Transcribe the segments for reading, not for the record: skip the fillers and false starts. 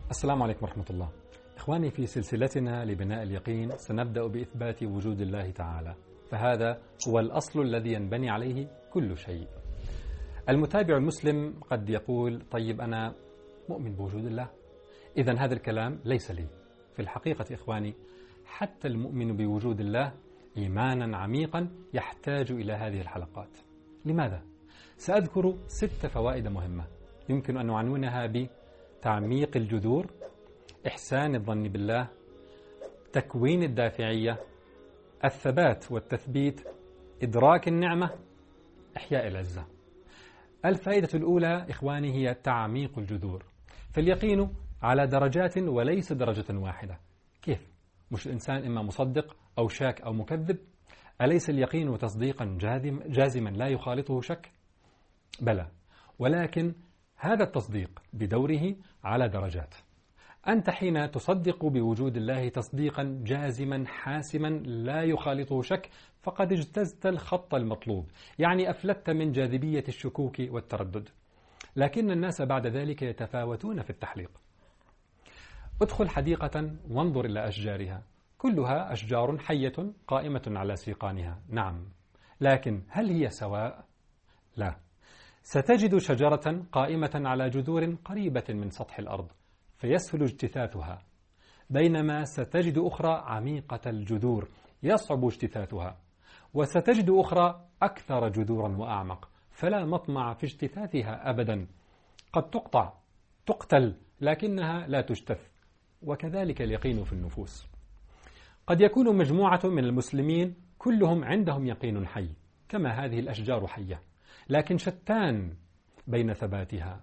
السلام عليكم ورحمة الله. إخواني، في سلسلتنا لبناء اليقين سنبدأ بإثبات وجود الله تعالى، فهذا هو الأصل الذي ينبني عليه كل شيء. المتابع المسلم قد يقول: طيب أنا مؤمن بوجود الله، إذن هذا الكلام ليس لي. في الحقيقة إخواني، حتى المؤمن بوجود الله إيمانا عميقا يحتاج إلى هذه الحلقات. لماذا؟ سأذكر 6 فوائد مهمة يمكن أن نعنونها بتعميق الجذور، إحسان الظن بالله، تكوين الدافعية، الثبات والتثبيت، إدراك النعمة، إحياء العزة. الفائدة الأولى إخواني هي تعميق الجذور. فاليقين على درجات وليس درجة واحدة. كيف؟ مش الإنسان إما مصدق أو شاك أو مكذب؟ أليس اليقين تصديقا جازما لا يخالطه شك؟ بلى، ولكن هذا التصديق بدوره على درجات. أنت حين تصدق بوجود الله تصديقا جازما حاسما لا يخالطه شك فقد اجتزت الخط المطلوب، يعني أفلتت من جاذبية الشكوك والتردد. لكن الناس بعد ذلك يتفاوتون في التحليق. ادخل حديقة وانظر إلى أشجارها، كلها أشجار حية قائمة على سيقانها، نعم، لكن هل هي سواء؟ لا. ستجد شجرة قائمة على جذور قريبة من سطح الأرض فيسهل اجتثاثها، بينما ستجد أخرى عميقة الجذور يصعب اجتثاثها، وستجد أخرى أكثر جذورا وأعمق فلا مطمع في اجتثاثها أبدا. قد تقتل لكنها لا تجتث. وكذلك اليقين في النفوس. قد يكون مجموعة من المسلمين كلهم عندهم يقين حي كما هذه الأشجار حية، لكن شتان بين ثباتها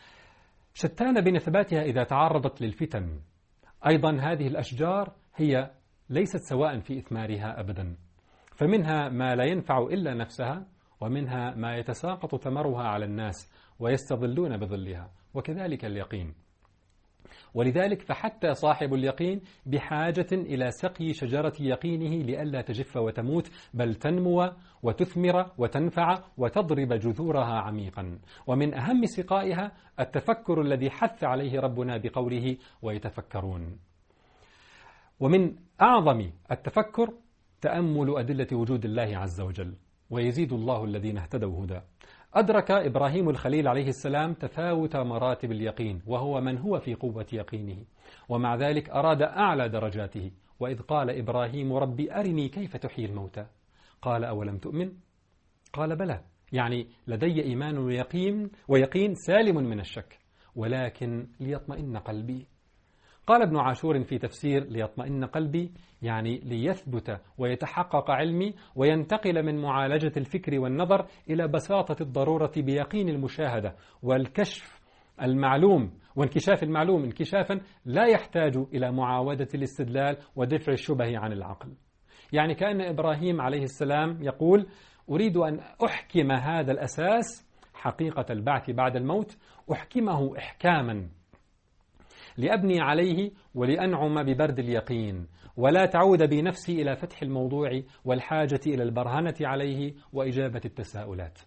إذا تعرضت للفتن. أيضا هذه الأشجار هي ليست سواء في إثمارها أبدا، فمنها ما لا ينفع إلا نفسها، ومنها ما يتساقط ثمرها على الناس ويستظلون بظلها، وكذلك اليقين. ولذلك فحتى صاحب اليقين بحاجة إلى سقي شجرة يقينه لئلا تجف وتموت، بل تنمو وتثمر وتنفع وتضرب جذورها عميقا. ومن أهم سقائها التفكر الذي حث عليه ربنا بقوله: ويتفكرون. ومن أعظم التفكر تأمل أدلة وجود الله عز وجل، ويزيد الله الذين اهتدوا هدى. أدرك إبراهيم الخليل عليه السلام تفاوت مراتب اليقين، وهو من هو في قوة يقينه، ومع ذلك أراد أعلى درجاته. وإذ قال إبراهيم: ربي أرني كيف تحيي الموتى، قال: أولم تؤمن؟ قال: بلى، يعني لدي إيمان ويقين سالم من الشك، ولكن ليطمئن قلبي. قال ابن عاشور في تفسير: ليطمئن قلبي يعني ليثبت ويتحقق علمي وينتقل من معالجة الفكر والنظر إلى بساطة الضرورة بيقين المشاهدة والكشف المعلوم وانكشاف المعلوم انكشافا لا يحتاج إلى معاودة الاستدلال ودفع الشبه عن العقل. يعني كأن إبراهيم عليه السلام يقول: أريد أن أحكم هذا الأساس، حقيقة البعث بعد الموت، أحكمه إحكاما لأبني عليه ولأنعم ببرد اليقين، ولا تعود بنفسي إلى فتح الموضوع والحاجة إلى البرهنة عليه وإجابة التساؤلات.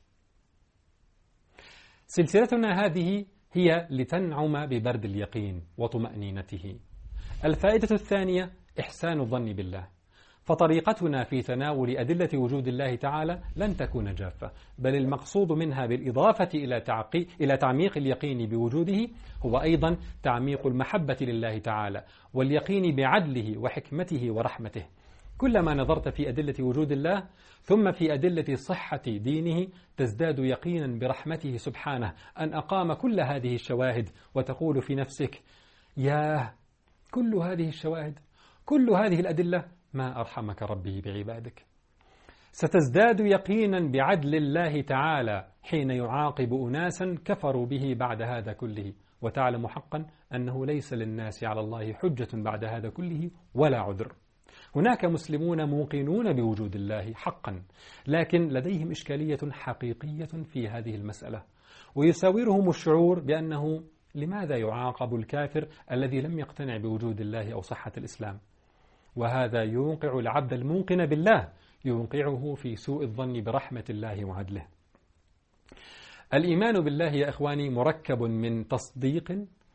سلسلتنا هذه هي لتنعم ببرد اليقين وطمأنينته. الفائدة الثانية إحسان الظن بالله. فطريقتنا في تناول أدلة وجود الله تعالى لن تكون جافة، بل المقصود منها بالإضافة إلى تعميق اليقين بوجوده هو أيضا تعميق المحبة لله تعالى واليقين بعدله وحكمته ورحمته. كلما نظرت في أدلة وجود الله ثم في أدلة صحة دينه تزداد يقينا برحمته سبحانه أن أقام كل هذه الشواهد، وتقول في نفسك: ياه، كل هذه الشواهد، كل هذه الأدلة، ما أرحمك ربي بعبادك. ستزداد يقينا بعدل الله تعالى حين يعاقب أناسا كفروا به بعد هذا كله، وتعلم حقا أنه ليس للناس على الله حجة بعد هذا كله ولا عذر. هناك مسلمون موقنون بوجود الله حقا، لكن لديهم إشكالية حقيقية في هذه المسألة، ويساورهم الشعور بأنه لماذا يعاقب الكافر الذي لم يقتنع بوجود الله أو صحة الإسلام؟ وهذا يوقع العبد الموقن بالله، يوقعه في سوء الظن برحمة الله وعدله. الإيمان بالله يا إخواني مركب من تصديق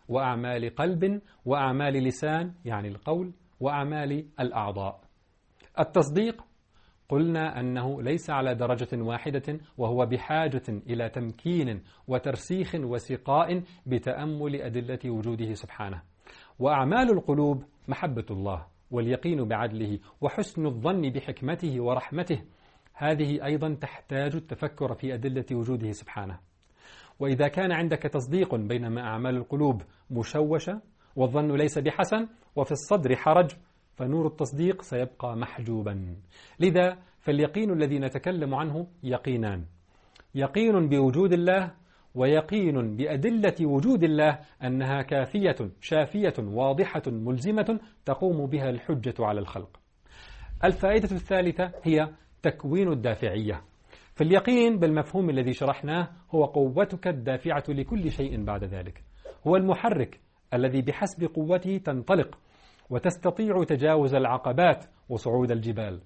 وأعمال قلب وأعمال لسان يعني القول وأعمال الأعضاء. التصديق قلنا أنه ليس على درجة واحدة، وهو بحاجة إلى تمكين وترسيخ وسقاء بتأمل أدلة وجوده سبحانه. وأعمال القلوب محبة الله واليقين بعدله وحسن الظن بحكمته ورحمته، هذه أيضا تحتاج التفكر في أدلة وجوده سبحانه. وإذا كان عندك تصديق بينما أعمال القلوب مشوشة والظن ليس بحسن وفي الصدر حرج، فنور التصديق سيبقى محجوبا. لذا فاليقين الذي نتكلم عنه يقينان: يقين بوجود الله، ويقين بأدلة وجود الله أنها كافية شافية واضحة ملزمة تقوم بها الحجة على الخلق. الفائدة الثالثة هي تكوين الدافعية. فاليقين بالمفهوم الذي شرحناه هو قوتك الدافعة لكل شيء بعد ذلك، هو المحرك الذي بحسب قوته تنطلق وتستطيع تجاوز العقبات وصعود الجبال.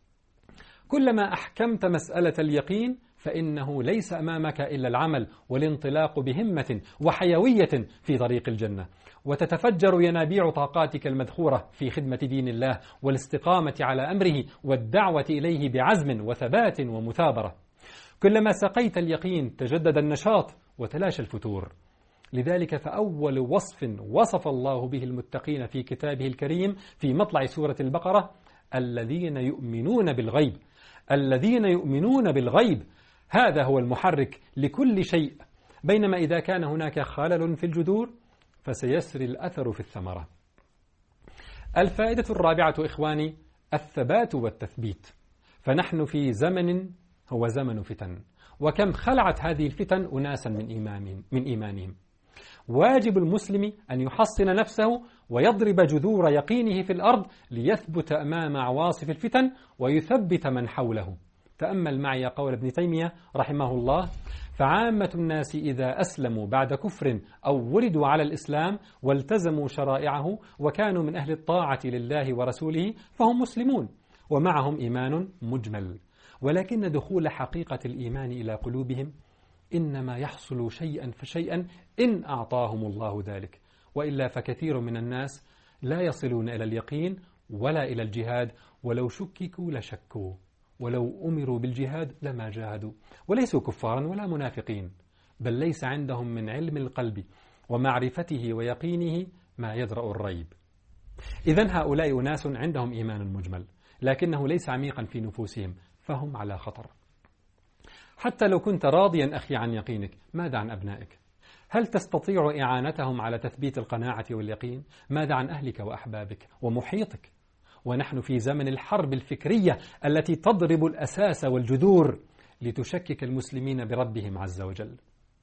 كلما أحكمت مسألة اليقين فإنه ليس أمامك إلا العمل والانطلاق بهمة وحيوية في طريق الجنة، وتتفجر ينابيع طاقاتك المذخورة في خدمة دين الله والاستقامة على أمره والدعوة إليه بعزم وثبات ومثابرة. كلما سقيت اليقين تجدد النشاط وتلاشى الفتور. لذلك فأول وصف وصف الله به المتقين في كتابه الكريم في مطلع سورة البقرة: الذين يؤمنون بالغيب. الذين يؤمنون بالغيب، هذا هو المحرك لكل شيء. بينما إذا كان هناك خلل في الجذور فسيسري الأثر في الثمرة. الفائدة الرابعة إخواني الثبات والتثبيت. فنحن في زمن هو زمن فتن، وكم خلعت هذه الفتن أناسا من إيمانهم. واجب المسلم أن يحصن نفسه ويضرب جذور يقينه في الأرض ليثبت أمام عواصف الفتن ويثبت من حوله. تأمل معي قول ابن تيمية رحمه الله: فعامة الناس إذا أسلموا بعد كفر أو ولدوا على الإسلام والتزموا شرائعه وكانوا من أهل الطاعة لله ورسوله فهم مسلمون ومعهم إيمان مجمل، ولكن دخول حقيقة الإيمان إلى قلوبهم إنما يحصل شيئا فشيئا إن أعطاهم الله ذلك، وإلا فكثير من الناس لا يصلون إلى اليقين ولا إلى الجهاد، ولو شككوا لشكوا، ولو أمروا بالجهاد لما جاهدوا، وليسوا كفارا ولا منافقين، بل ليس عندهم من علم القلب ومعرفته ويقينه ما يدرأ الريب. إذن هؤلاء أناس عندهم إيمان مجمل لكنه ليس عميقا في نفوسهم، فهم على خطر. حتى لو كنت راضيا أخي عن يقينك، ماذا عن أبنائك؟ هل تستطيع إعانتهم على تثبيت القناعة واليقين؟ ماذا عن أهلك وأحبابك ومحيطك؟ ونحن في زمن الحرب الفكرية التي تضرب الأساس والجذور لتشكك المسلمين بربهم عز وجل.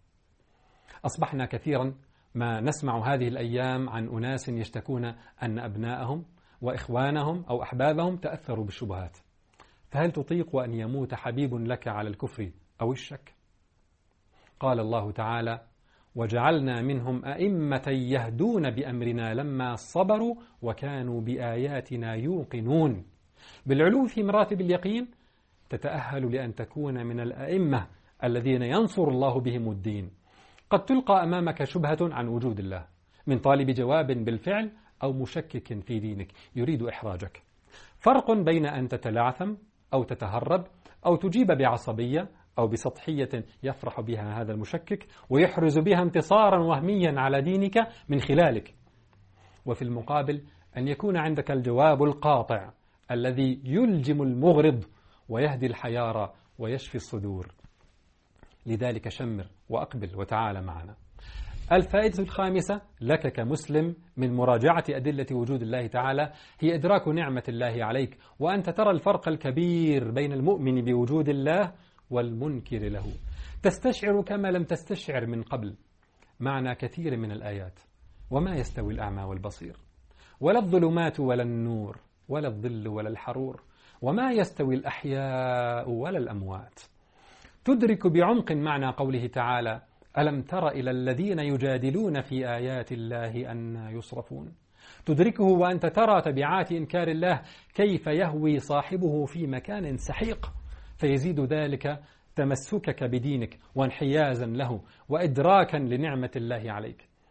أصبحنا كثيرا ما نسمع هذه الأيام عن أناس يشتكون أن أبناءهم وإخوانهم أو أحبابهم تأثروا بالشبهات. فهل تطيق أن يموت حبيب لك على الكفر أو الشك؟ قال الله تعالى: وجعلنا منهم أئمة يهدون بأمرنا لما صبروا وكانوا بآياتنا يوقنون. بالعلو في مراتب اليقين تتأهل لأن تكون من الأئمة الذين ينصر الله بهم الدين. قد تلقى أمامك شبهة عن وجود الله من طالب جواب بالفعل أو مشكك في دينك يريد إحراجك. فرق بين أن تتلعثم أو تتهرب أو تجيب بعصبية أو بسطحية يفرح بها هذا المشكك ويحرز بها انتصارا وهميا على دينك من خلالك، وفي المقابل أن يكون عندك الجواب القاطع الذي يلجم المغرض ويهدي الحيارى ويشفي الصدور. لذلك شمر وأقبل وتعال معنا. الفائدة الخامسة لك كمسلم من مراجعة أدلة وجود الله تعالى هي إدراك نعمة الله عليك، وأنت ترى الفرق الكبير بين المؤمن بوجود الله والمنكر له. تستشعر كما لم تستشعر من قبل معنى كثير من الآيات: وما يستوي الأعمى والبصير، ولا الظلمات ولا النور، ولا الظل ولا الحرور، وما يستوي الأحياء ولا الأموات. تدرك بعمق معنى قوله تعالى: ألم تر إلى الذين يجادلون في آيات الله أن يصرفون. تدركه وأنت ترى تبعات إنكار الله، كيف يهوي صاحبه في مكان سحيق، فيزيد ذلك تمسكك بدينك وانحيازا له وإدراكا لنعمة الله عليك.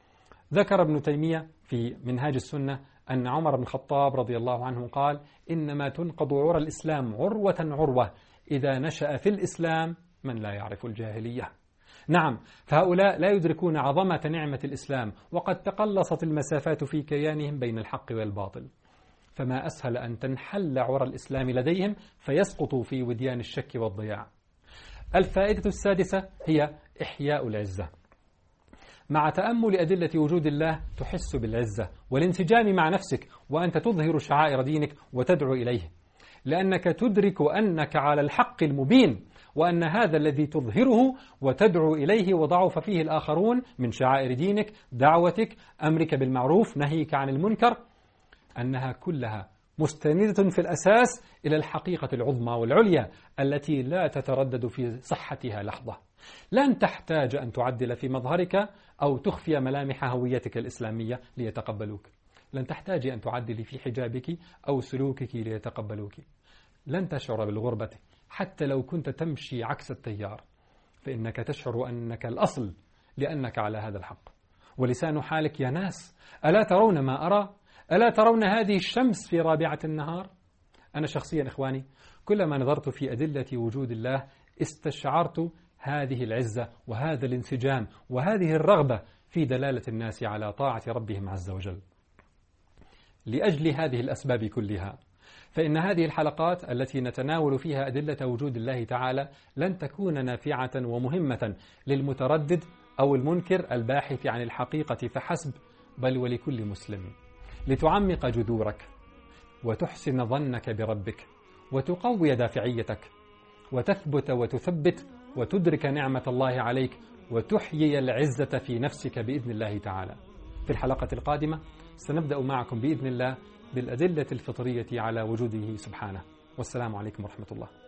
ذكر ابن تيمية في منهاج السنة أن عمر بن الخطاب رضي الله عنه قال: إنما تنقض عرى الإسلام عروة عروة إذا نشأ في الإسلام من لا يعرف الجاهلية. نعم، فهؤلاء لا يدركون عظمة نعمة الإسلام، وقد تقلصت المسافات في كيانهم بين الحق والباطل، فما أسهل أن تنحل عرى الإسلام لديهم فيسقطوا في وديان الشك والضياع. الفائدة السادسة هي إحياء العزة. مع تأمل أدلة وجود الله تحس بالعزة والانسجام مع نفسك، وأنت تظهر شعائر دينك وتدعو إليه، لأنك تدرك أنك على الحق المبين، وأن هذا الذي تظهره وتدعو إليه وضعف فيه الآخرون من شعائر دينك، دعوتك، أمرك بالمعروف، نهيك عن المنكر، أنها كلها مستندة في الأساس إلى الحقيقة العظمى والعليا التي لا تتردد في صحتها لحظة. لن تحتاج أن تعدل في مظهرك أو تخفي ملامح هويتك الإسلامية ليتقبلوك. لن تحتاج أن تعدلي في حجابك أو سلوكك ليتقبلوك. لن تشعر بالغربة حتى لو كنت تمشي عكس التيار، فإنك تشعر أنك الأصل لأنك على هذا الحق. ولسان حالك: يا ناس، ألا ترون ما أرى؟ ألا ترون هذه الشمس في رابعة النهار؟ أنا شخصيا إخواني كلما نظرت في أدلة وجود الله استشعرت هذه العزة وهذا الانسجام وهذه الرغبة في دلالة الناس على طاعة ربهم عز وجل. لأجل هذه الأسباب كلها فإن هذه الحلقات التي نتناول فيها أدلة وجود الله تعالى لن تكون نافعة ومهمة للمتردد أو المنكر الباحث عن الحقيقة فحسب، بل ولكل مسلم، لتعمق جذورك وتحسن ظنك بربك وتقوي دافعيتك وتثبت وتثبت وتدرك نعمة الله عليك وتحيي العزة في نفسك بإذن الله تعالى. في الحلقة القادمة سنبدأ معكم بإذن الله بالأدلة الفطرية على وجوده سبحانه. والسلام عليكم ورحمة الله.